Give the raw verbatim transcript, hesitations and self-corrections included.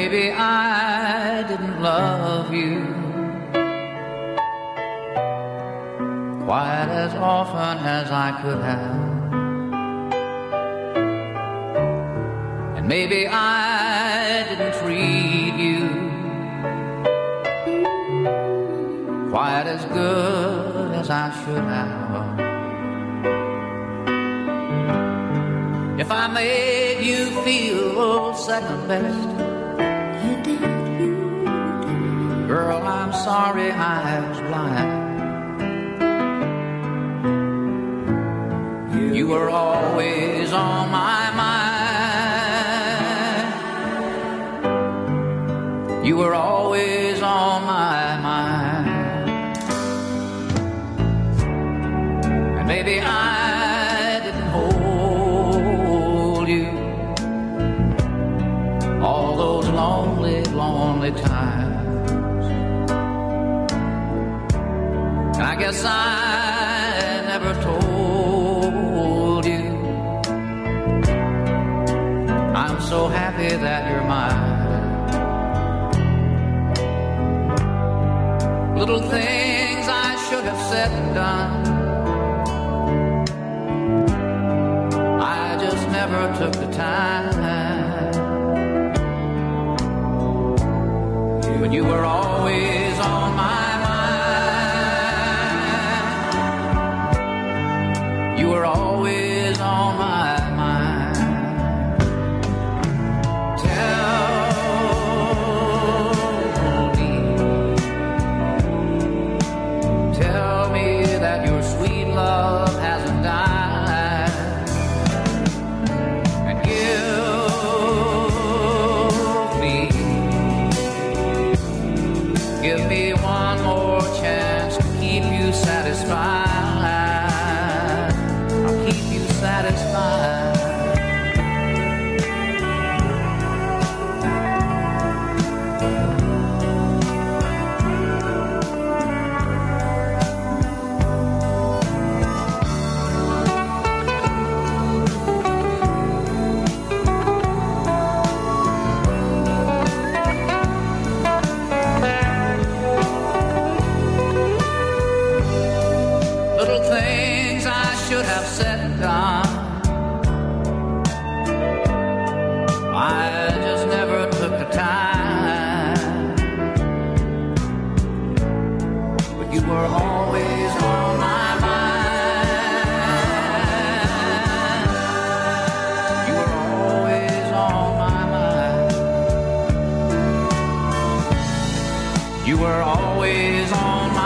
maybe I didn't love you quite as often as I could have. And maybe I didn't treat you quite as good as I should have. If I made you feel second best, you did, you did. Girl, I'm sorry I was blind. You, you were always on my mind. You were always on my mind. And maybe I didn't hold you all those lonely, lonely times. And I guess I never told you I'm so happy that you're mine. Little things I should have said and done, I just never took the time. But you were always on my mind. You were always on my mind. Tell me, tell me that your sweet love hasn't died. And give me, give me one more chance to keep you satisfied. I'll keep you satisfied. Little things I should have said and done, I just never took the time. But you were always on my mind. You were always on my mind. You were always on my mind.